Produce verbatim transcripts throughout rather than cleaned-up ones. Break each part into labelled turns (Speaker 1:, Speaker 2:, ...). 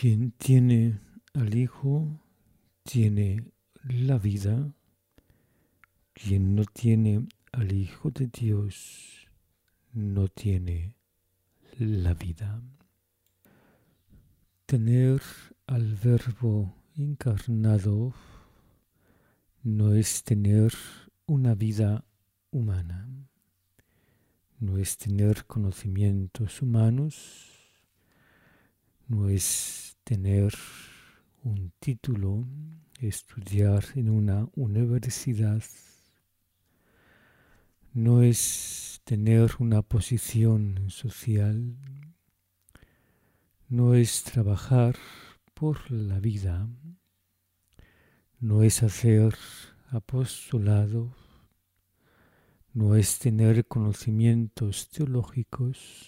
Speaker 1: Quien tiene al Hijo tiene la vida. Quien no tiene al Hijo de Dios no tiene la vida. Tener al Verbo encarnado no es tener una vida humana, no es tener conocimientos humanos, no es tener un título, estudiar en una universidad, no es tener una posición social, no es trabajar por la vida, no es hacer apostolado, no es tener conocimientos teológicos.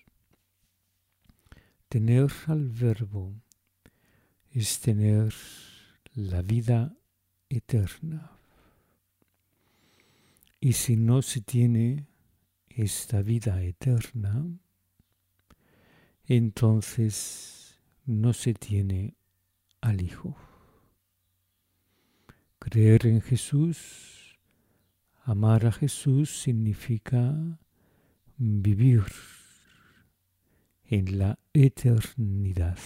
Speaker 1: Tener al Verbo es tener la vida eterna. Y si no se tiene esta vida eterna, entonces no se tiene al Hijo. Creer en Jesús, amar a Jesús significa vivir en la eternidad.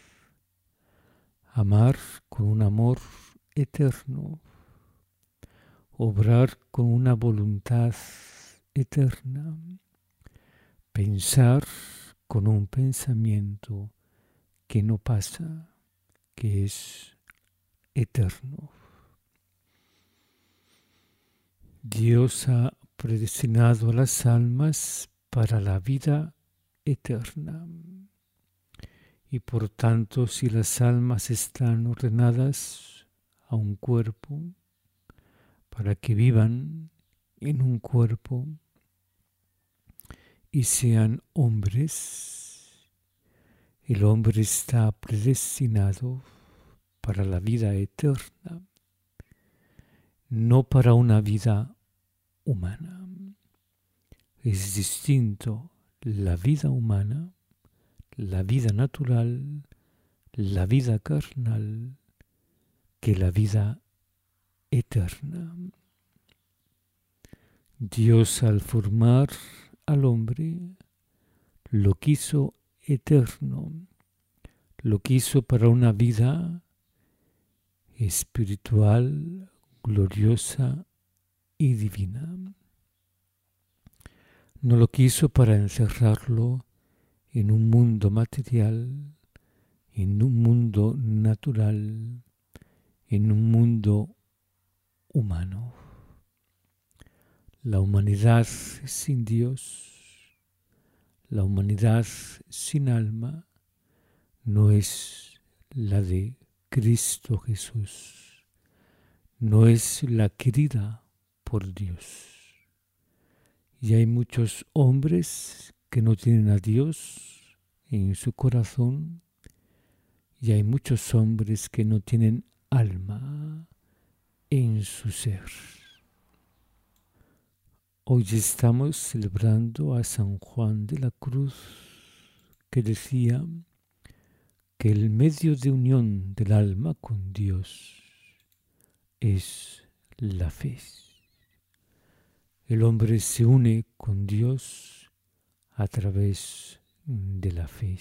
Speaker 1: Amar con un amor eterno. Obrar con una voluntad eterna. Pensar con un pensamiento que no pasa, que es eterno. Dios ha predestinado a las almas para la vida eterna. Y por tanto, si las almas están ordenadas a un cuerpo, para que vivan en un cuerpo y sean hombres, el hombre está predestinado para la vida eterna, no para una vida humana. Es distinto la vida humana, la vida natural, la vida carnal, que la vida eterna. Dios, al formar al hombre, lo quiso eterno, lo quiso para una vida espiritual, gloriosa y divina. No lo quiso para encerrarlo en un mundo material, en un mundo natural, en un mundo humano. La humanidad sin Dios, la humanidad sin alma, no es la de Cristo Jesús, no es la querida por Dios. Y hay muchos hombres que no tienen a Dios en su corazón, y hay muchos hombres que no tienen alma en su ser. Hoy estamos celebrando a San Juan de la Cruz, que decía que el medio de unión del alma con Dios es la fe. El hombre se une con Dios a través de la fe.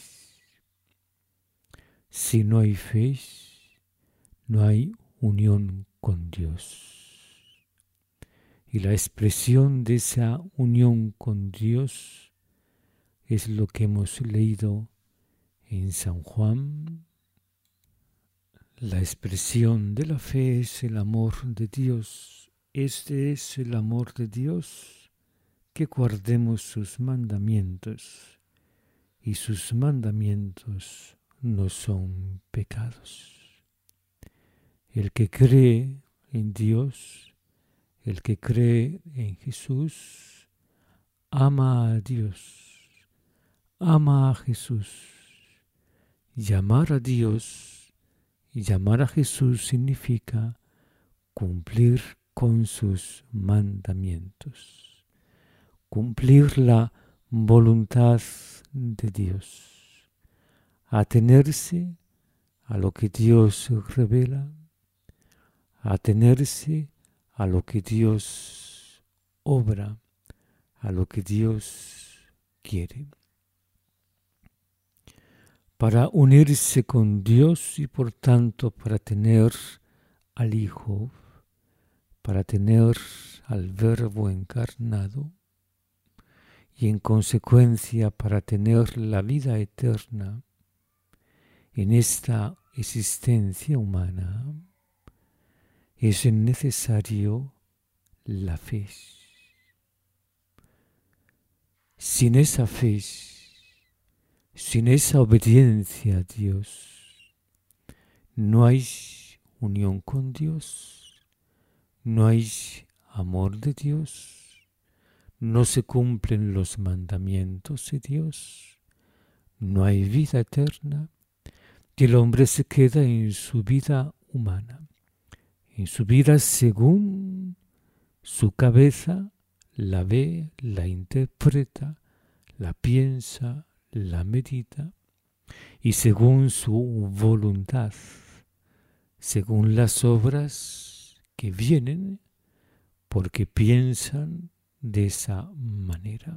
Speaker 1: Si no hay fe, no hay unión con Dios. Y la expresión de esa unión con Dios es lo que hemos leído en San Juan. La expresión de la fe es el amor de Dios. Este es el amor de Dios, que guardemos sus mandamientos, y sus mandamientos no son pecados. El que cree en Dios, el que cree en Jesús, ama a Dios, ama a Jesús. Llamar a Dios y llamar a Jesús significa cumplir con sus mandamientos, cumplir la voluntad de Dios, atenerse a lo que Dios revela, a atenerse a lo que Dios obra, a lo que Dios quiere. Para unirse con Dios y por tanto para tener al Hijo, para tener al Verbo encarnado y en consecuencia para tener la vida eterna en esta existencia humana, es necesario la fe. Sin esa fe, sin esa obediencia a Dios, no hay unión con Dios, no hay amor de Dios, no se cumplen los mandamientos de Dios, no hay vida eterna, y el hombre se queda en su vida humana, en su vida según su cabeza la ve, la interpreta, la piensa, la medita, y según su voluntad, según las obras que vienen, porque piensan de esa manera.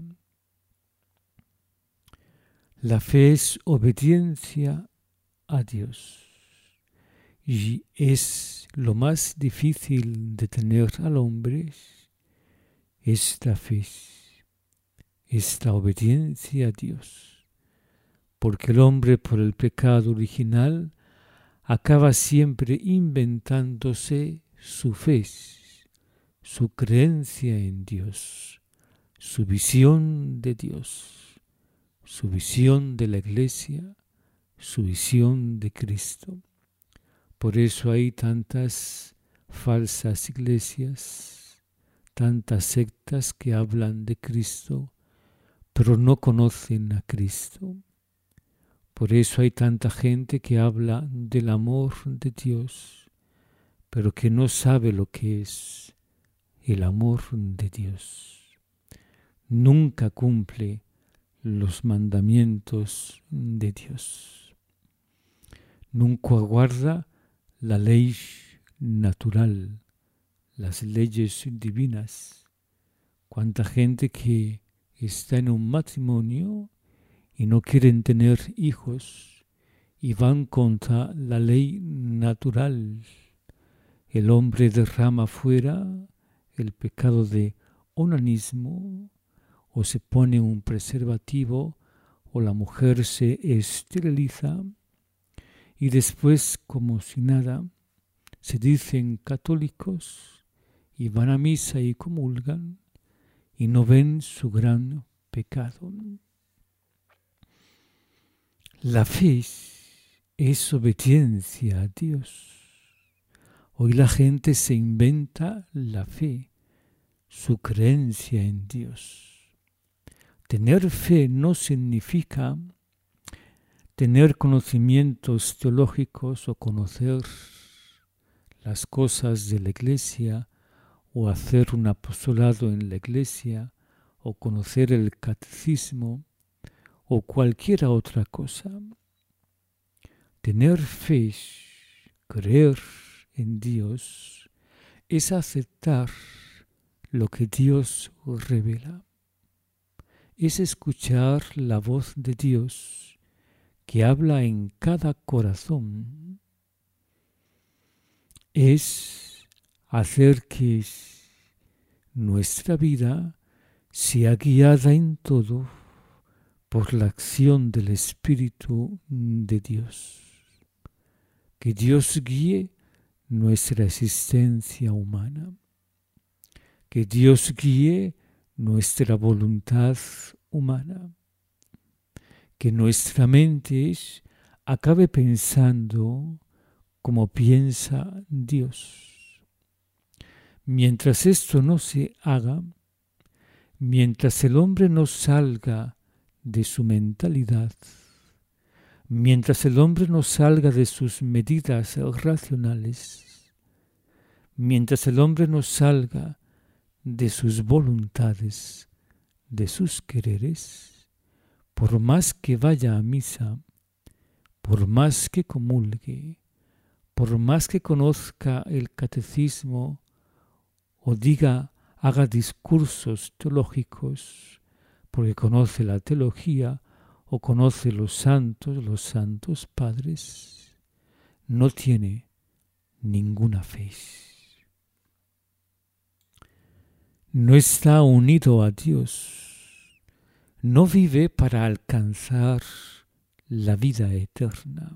Speaker 1: La fe es obediencia a Dios y es lo más difícil de tener al hombre, esta fe, esta obediencia a Dios, porque el hombre por el pecado original acaba siempre inventándose su fe, su creencia en Dios, su visión de Dios, su visión de la Iglesia, su visión de Cristo. Por eso hay tantas falsas iglesias, tantas sectas que hablan de Cristo, pero no conocen a Cristo. Por eso hay tanta gente que habla del amor de Dios, pero que no sabe lo que es el amor de Dios. Nunca cumple los mandamientos de Dios. Nunca guarda la ley natural, las leyes divinas. Cuánta gente que está en un matrimonio y no quieren tener hijos y van contra la ley natural. El hombre derrama fuera el pecado de onanismo o se pone un preservativo o la mujer se esteriliza y después, como si nada, se dicen católicos y van a misa y comulgan y no ven su gran pecado. La fe es obediencia a Dios. Hoy la gente se inventa la fe, su creencia en Dios. Tener fe no significa tener conocimientos teológicos o conocer las cosas de la Iglesia o hacer un apostolado en la Iglesia o conocer el catecismo o cualquier otra cosa. Tener fe, creer en Dios, es aceptar lo que Dios revela. Es escuchar la voz de Dios que habla en cada corazón. Es hacer que nuestra vida sea guiada en todo por la acción del Espíritu de Dios. Que Dios guíe nuestra existencia humana. Que Dios guíe nuestra voluntad humana. Que nuestra mente acabe pensando como piensa Dios. Mientras esto no se haga, mientras el hombre no salga de su mentalidad, mientras el hombre no salga de sus medidas racionales, mientras el hombre no salga de sus voluntades, de sus quereres, por más que vaya a misa, por más que comulgue, por más que conozca el catecismo o diga, haga discursos teológicos, porque conoce la teología o conoce los santos, los santos padres, no tiene ninguna fe. No está unido a Dios, no vive para alcanzar la vida eterna.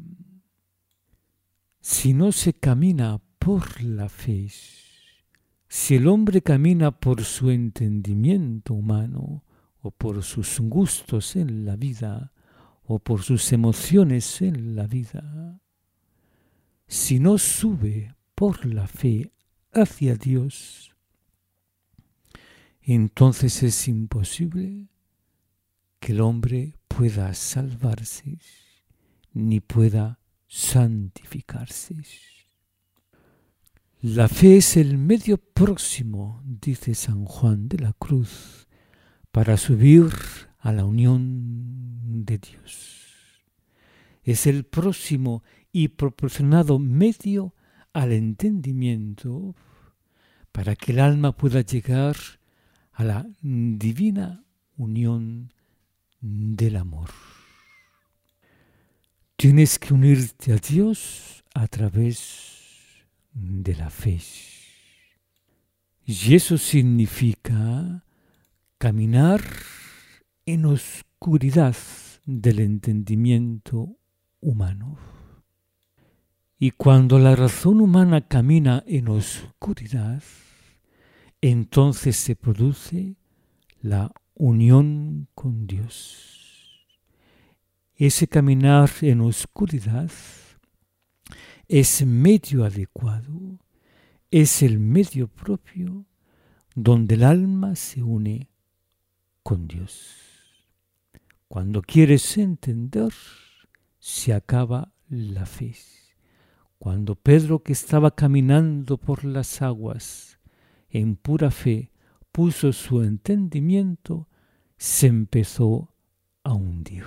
Speaker 1: Si no se camina por la fe, si el hombre camina por su entendimiento humano o por sus gustos en la vida o por sus emociones en la vida, si no sube por la fe hacia Dios, entonces es imposible que el hombre pueda salvarse ni pueda santificarse. La fe es el medio próximo, dice San Juan de la Cruz, para subir a la unión de Dios. Es el próximo y proporcionado medio al entendimiento para que el alma pueda llegar a la divina unión del amor. Tienes que unirte a Dios a través de la fe. Y eso significa caminar en oscuridad del entendimiento humano. Y cuando la razón humana camina en oscuridad, entonces se produce la unión con Dios. Ese caminar en oscuridad es medio adecuado, es el medio propio donde el alma se une con Dios. Cuando quieres entender, se acaba la fe. Cuando Pedro, que estaba caminando por las aguas en pura fe, puso su entendimiento, se empezó a hundir.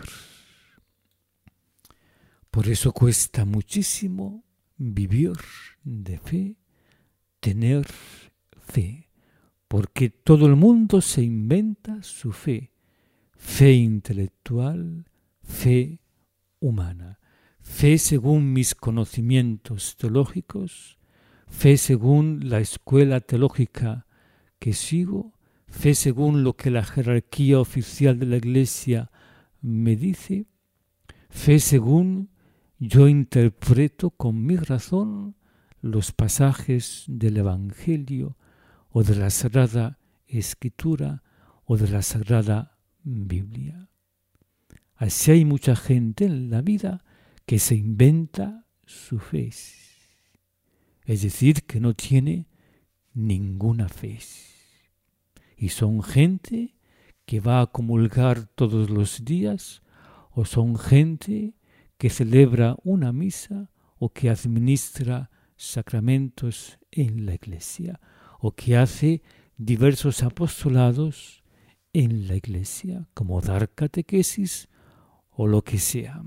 Speaker 1: Por eso cuesta muchísimo vivir de fe, tener fe, porque todo el mundo se inventa su fe, fe intelectual, fe humana, fe según mis conocimientos teológicos, fe según la escuela teológica que sigo, fe según lo que la jerarquía oficial de la Iglesia me dice, fe según yo interpreto con mi razón los pasajes del Evangelio o de la Sagrada Escritura o de la Sagrada Biblia. Así hay mucha gente en la vida que se inventa su fe, es decir, que no tiene ninguna fe. Y son gente que va a comulgar todos los días o son gente que celebra una misa o que administra sacramentos en la Iglesia o que hace diversos apostolados en la Iglesia, como dar catequesis o lo que sea.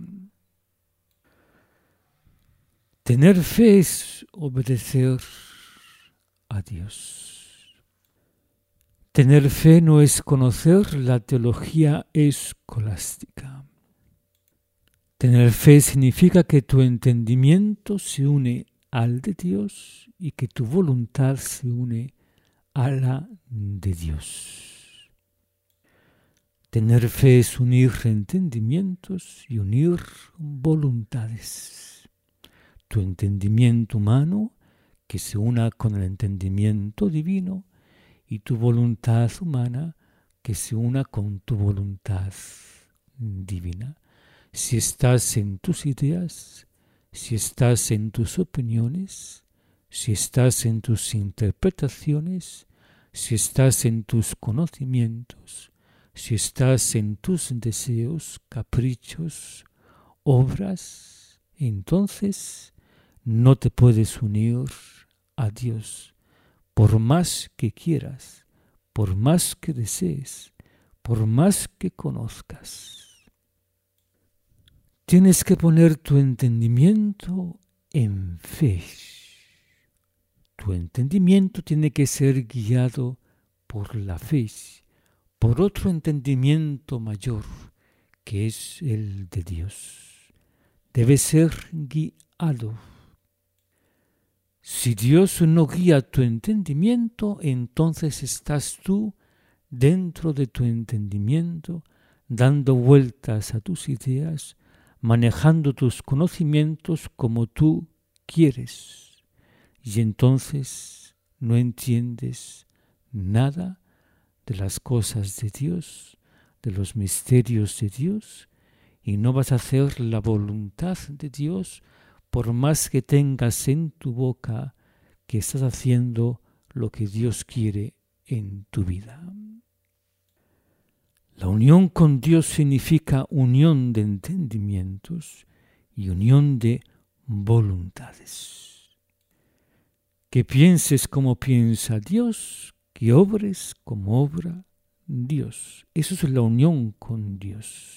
Speaker 1: Tener fe es obedecer a Dios. Tener fe no es conocer la teología escolástica. Tener fe significa que tu entendimiento se une al de Dios y que tu voluntad se une a la de Dios. Tener fe es unir entendimientos y unir voluntades. Tu entendimiento humano que se una con el entendimiento divino y tu voluntad humana que se una con tu voluntad divina. Si estás en tus ideas, si estás en tus opiniones, si estás en tus interpretaciones, si estás en tus conocimientos, si estás en tus deseos, caprichos, obras, entonces no te puedes unir a Dios, por más que quieras, por más que desees, por más que conozcas. tienes que poner tu entendimiento en fe. Tu entendimiento tiene que ser guiado por la fe, por otro entendimiento mayor, que es el de Dios. Debe ser guiado. Si Dios no guía tu entendimiento, entonces estás tú dentro de tu entendimiento, dando vueltas a tus ideas, manejando tus conocimientos como tú quieres. Y entonces no entiendes nada de las cosas de Dios, de los misterios de Dios, y no vas a hacer la voluntad de Dios por más que tengas en tu boca que estás haciendo lo que Dios quiere en tu vida. La unión con Dios significa unión de entendimientos y unión de voluntades. Que pienses como piensa Dios, que obres como obra Dios. Eso es la unión con Dios.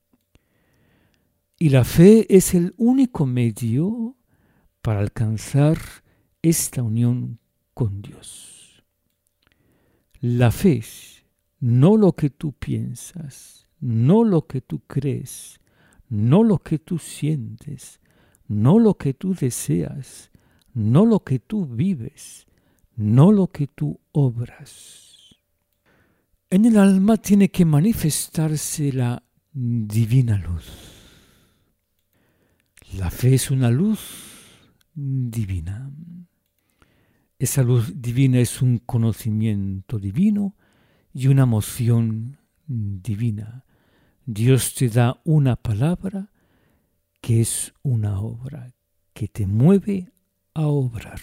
Speaker 1: Y la fe es el único medio para alcanzar esta unión con Dios. La fe es no lo que tú piensas, no lo que tú crees, no lo que tú sientes, no lo que tú deseas, no lo que tú vives, no lo que tú obras. En el alma tiene que manifestarse la divina luz. La fe es una luz divina. Esa luz divina es un conocimiento divino y una emoción divina. Dios te da una palabra que es una obra, que te mueve a obrar.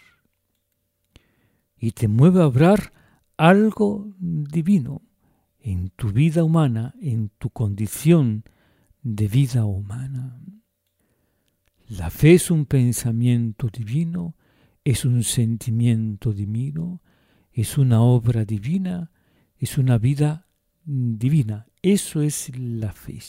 Speaker 1: Y te mueve a obrar algo divino en tu vida humana, en tu condición de vida humana. La fe es un pensamiento divino, es un sentimiento divino, es una obra divina, es una vida divina. Eso es la fe.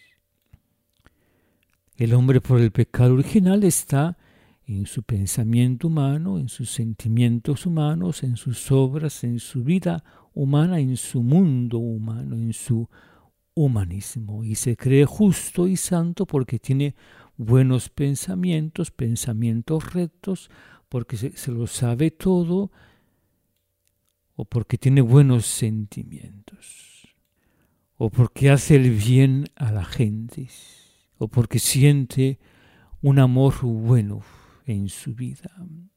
Speaker 1: El hombre por el pecado original está en su pensamiento humano, en sus sentimientos humanos, en sus obras, en su vida humana, en su mundo humano, en su humanismo. Y se cree justo y santo porque tiene buenos pensamientos, pensamientos rectos, porque se, se lo sabe todo, o porque tiene buenos sentimientos, o porque hace el bien a la gente, o porque siente un amor bueno en su vida.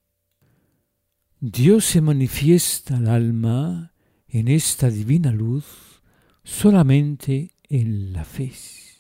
Speaker 1: Dios se manifiesta al alma en esta divina luz solamente en la fe.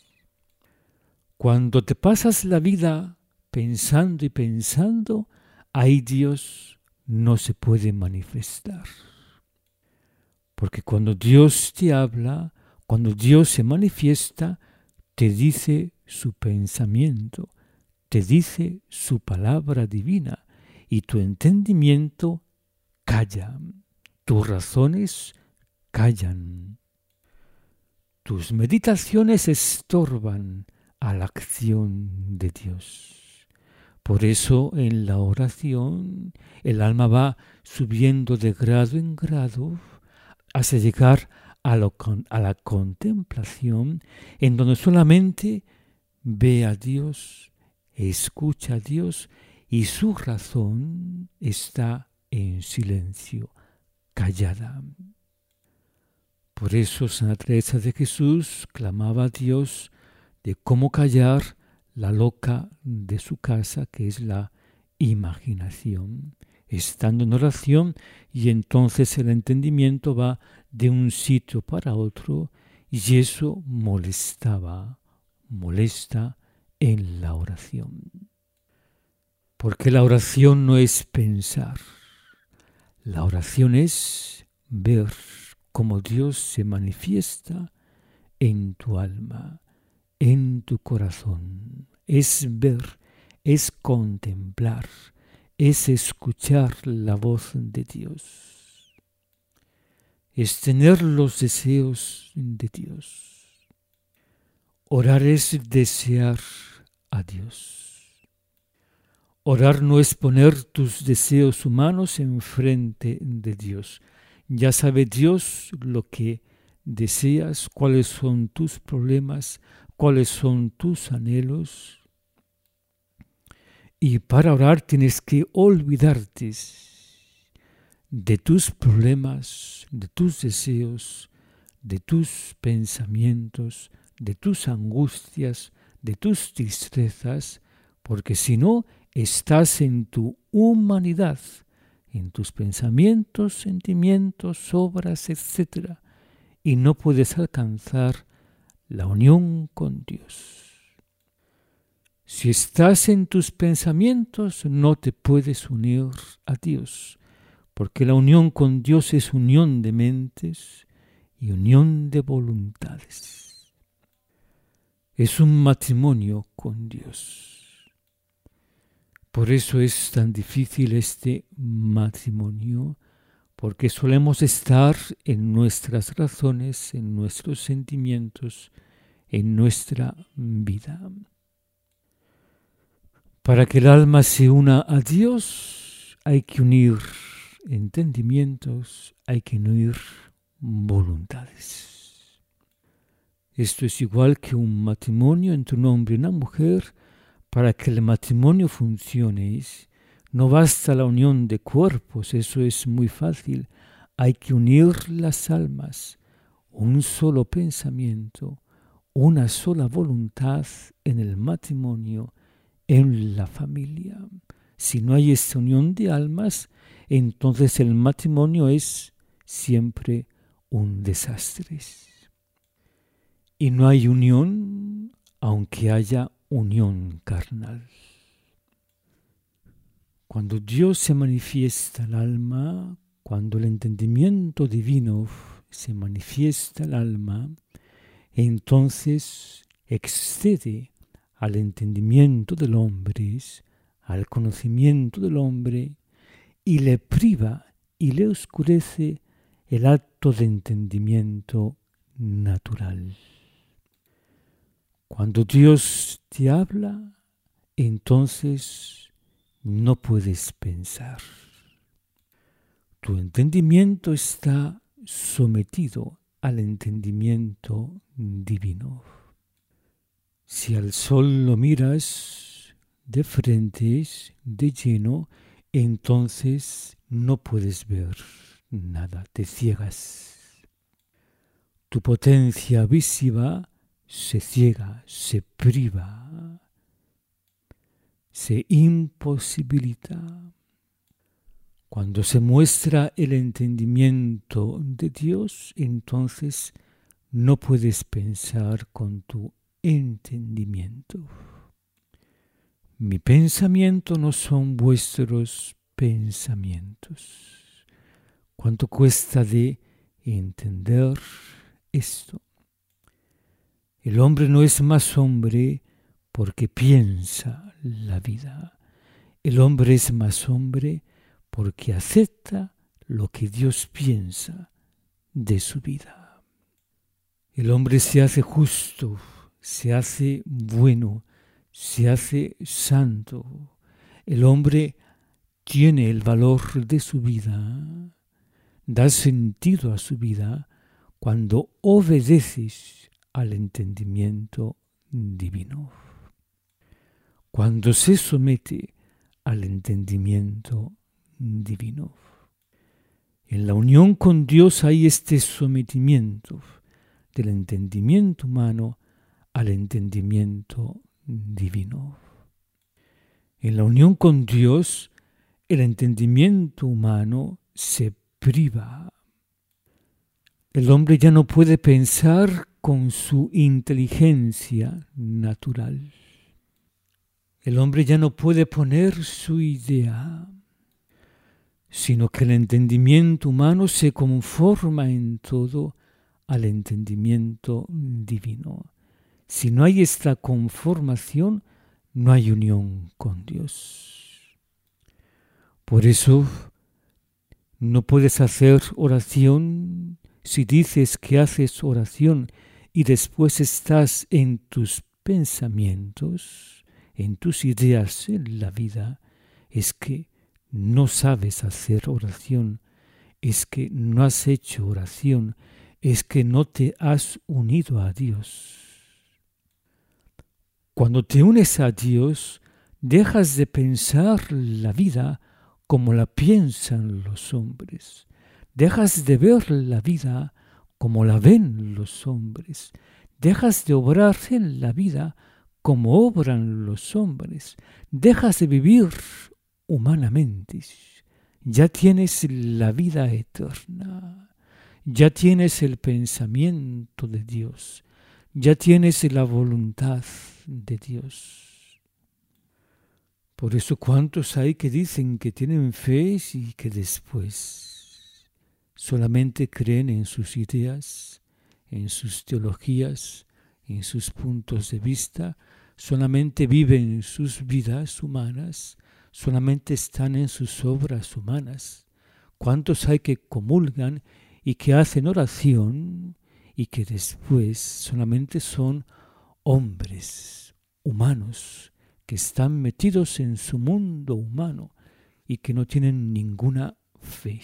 Speaker 1: Cuando te pasas la vida pensando y pensando, ahí Dios no se puede manifestar. Porque cuando Dios te habla, cuando Dios se manifiesta, te dice su pensamiento, te dice su palabra divina, y tu entendimiento calla, tus razones callan, tus meditaciones estorban a la acción de Dios. Por eso en la oración el alma va subiendo de grado en grado hasta llegar a, lo, a la contemplación, en donde solamente ve a Dios, escucha a Dios y su razón está en silencio, callada. Por eso Santa Teresa de Jesús clamaba a Dios de cómo callar la loca de su casa, que es la imaginación, estando en oración, y entonces el entendimiento va de un sitio para otro, y eso molestaba, molesta en la oración. Porque la oración no es pensar, la oración es ver cómo Dios se manifiesta en tu alma, en tu corazón. Es ver, es contemplar, es escuchar la voz de Dios. Es tener los deseos de Dios. Orar es desear a Dios. Orar no es poner tus deseos humanos enfrente de Dios. Ya sabe Dios lo que deseas, cuáles son tus problemas, cuáles son tus anhelos. Y para orar tienes que olvidarte de tus problemas, de tus deseos, de tus pensamientos, de tus angustias, de tus tristezas, porque si no, estás en tu humanidad, en tus pensamientos, sentimientos, obras, etcétera, y no puedes alcanzar la unión con Dios. Si estás en tus pensamientos, no te puedes unir a Dios, porque la unión con Dios es unión de mentes y unión de voluntades. Es un matrimonio con Dios. Por eso es tan difícil este matrimonio, porque solemos estar en nuestras razones, en nuestros sentimientos, en nuestra vida. Para que el alma se una a Dios, hay que unir entendimientos, hay que unir voluntades. Esto es igual que un matrimonio entre un hombre y una mujer. Para que el matrimonio funcione, no basta la unión de cuerpos, eso es muy fácil. Hay que unir las almas, un solo pensamiento, una sola voluntad en el matrimonio, en la familia. Si no hay esta unión de almas, entonces el matrimonio es siempre un desastre. Y no hay unión, aunque haya unión carnal. Cuando Dios se manifiesta al alma, cuando el entendimiento divino se manifiesta al alma, entonces excede al entendimiento del hombre, al conocimiento del hombre, y le priva y le oscurece el acto de entendimiento natural. Cuando Dios te habla, entonces no puedes pensar. Tu entendimiento está sometido al entendimiento divino. Si al sol lo miras de frente, de lleno, entonces no puedes ver nada, te ciegas. Tu potencia visiva se ciega, se priva, se imposibilita. Cuando se muestra el entendimiento de Dios, entonces no puedes pensar con tu entendimiento. Mi pensamiento no son vuestros pensamientos. ¿Cuánto cuesta de entender esto? El hombre no es más hombre porque piensa la vida. El hombre es más hombre porque acepta lo que Dios piensa de su vida. El hombre se hace justo, se hace bueno, se hace santo. El hombre tiene el valor de su vida, da sentido a su vida cuando obedeces al entendimiento divino. Cuando se somete al entendimiento divino. En la unión con Dios hay este sometimiento del entendimiento humano al entendimiento divino. En la unión con Dios, el entendimiento humano se priva. El hombre ya no puede pensar con su inteligencia natural. El hombre ya no puede poner su idea, sino que el entendimiento humano se conforma en todo al entendimiento divino. Si no hay esta conformación, no hay unión con Dios. Por eso no puedes hacer oración. Si dices que haces oración y después estás en tus pensamientos, en tus ideas en la vida, es que no sabes hacer oración, es que no has hecho oración, es que no te has unido a Dios. Cuando te unes a Dios, dejas de pensar la vida como la piensan los hombres. Dejas de ver la vida como la ven los hombres. Dejas de obrar en la vida como obran los hombres. Dejas de vivir humanamente. Ya tienes la vida eterna. Ya tienes el pensamiento de Dios. Ya tienes la voluntad de Dios. Por eso, ¿cuántos hay que dicen que tienen fe y que después solamente creen en sus ideas, en sus teologías, en sus puntos de vista, solamente viven sus vidas humanas, solamente están en sus obras humanas? ¿Cuántos hay que comulgan y que hacen oración y que después solamente son hombres humanos que están metidos en su mundo humano y que no tienen ninguna fe?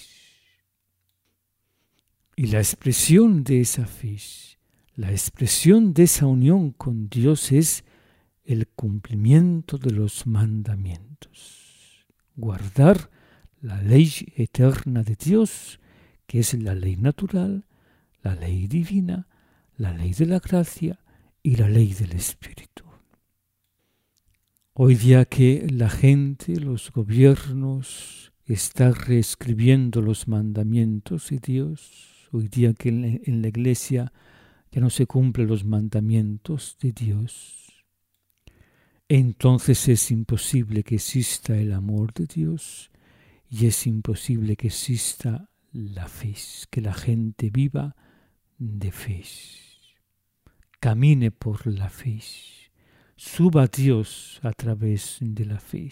Speaker 1: Y la expresión de esa fe, la expresión de esa unión con Dios es el cumplimiento de los mandamientos. Guardar la ley eterna de Dios, que es la ley natural, la ley divina, la ley de la gracia y la ley del Espíritu. Hoy día que la gente, los gobiernos, están reescribiendo los mandamientos de Dios, hoy día que en la, en la iglesia ya no se cumplen los mandamientos de Dios, entonces es imposible que exista el amor de Dios y es imposible que exista la fe, que la gente viva de fe, camine por la fe, suba a Dios a través de la fe.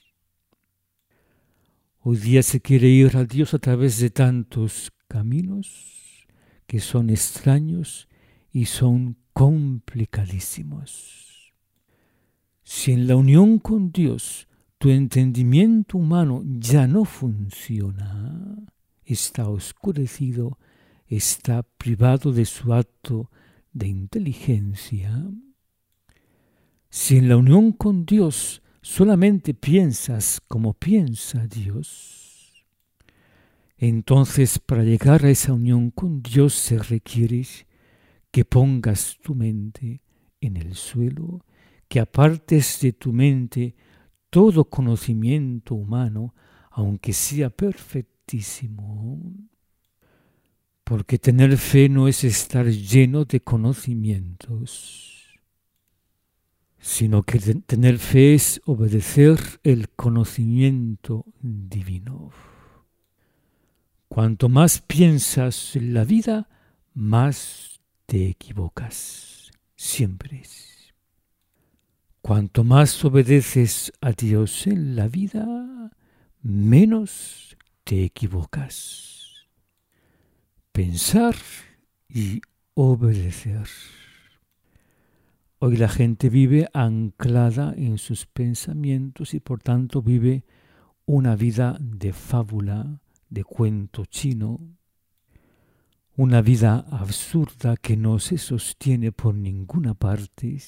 Speaker 1: Hoy día se quiere ir a Dios a través de tantos caminos que son extraños y son complicadísimos. Si en la unión con Dios tu entendimiento humano ya no funciona, está oscurecido, está privado de su acto de inteligencia, si en la unión con Dios solamente piensas como piensa Dios, entonces para llegar a esa unión con Dios se requiere que pongas tu mente en el suelo, que apartes de tu mente todo conocimiento humano, aunque sea perfectísimo. Porque tener fe no es estar lleno de conocimientos, sino que tener fe es obedecer el conocimiento divino. Cuanto más piensas en la vida, más te equivocas, siempre. Cuanto más obedeces a Dios en la vida, menos te equivocas. Pensar y obedecer. Hoy la gente vive anclada en sus pensamientos y por tanto vive una vida de fábula, de cuento chino, una vida absurda que no se sostiene por ninguna parte.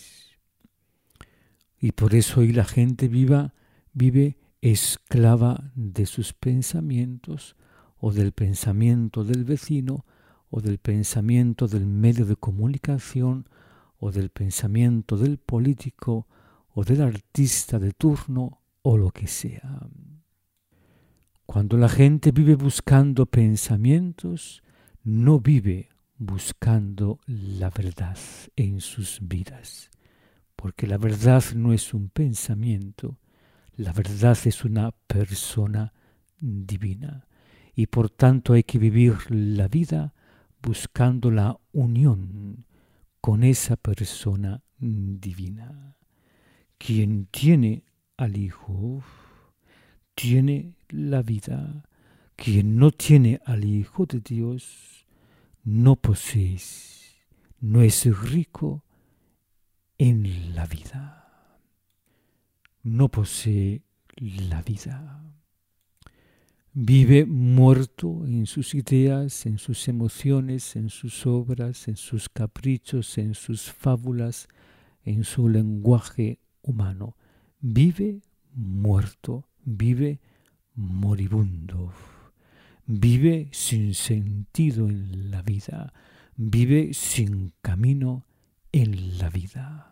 Speaker 1: Y por eso hoy la gente viva, vive esclava de sus pensamientos o del pensamiento del vecino o del pensamiento del medio de comunicación o del pensamiento del político o del artista de turno o lo que sea. Cuando la gente vive buscando pensamientos, no vive buscando la verdad en sus vidas. Porque la verdad no es un pensamiento, la verdad es una persona divina. Y por tanto hay que vivir la vida buscando la unión con esa persona divina. Quien tiene al Hijo, tiene la vida. Quien no tiene al Hijo de Dios, no posee no es rico en la vida, no posee la vida. Vive muerto en sus ideas, en sus emociones, en sus obras, en sus caprichos, en sus fábulas, en su lenguaje humano. Vive muerto, vive moribundo. Vive sin sentido en la vida, vive sin camino en la vida.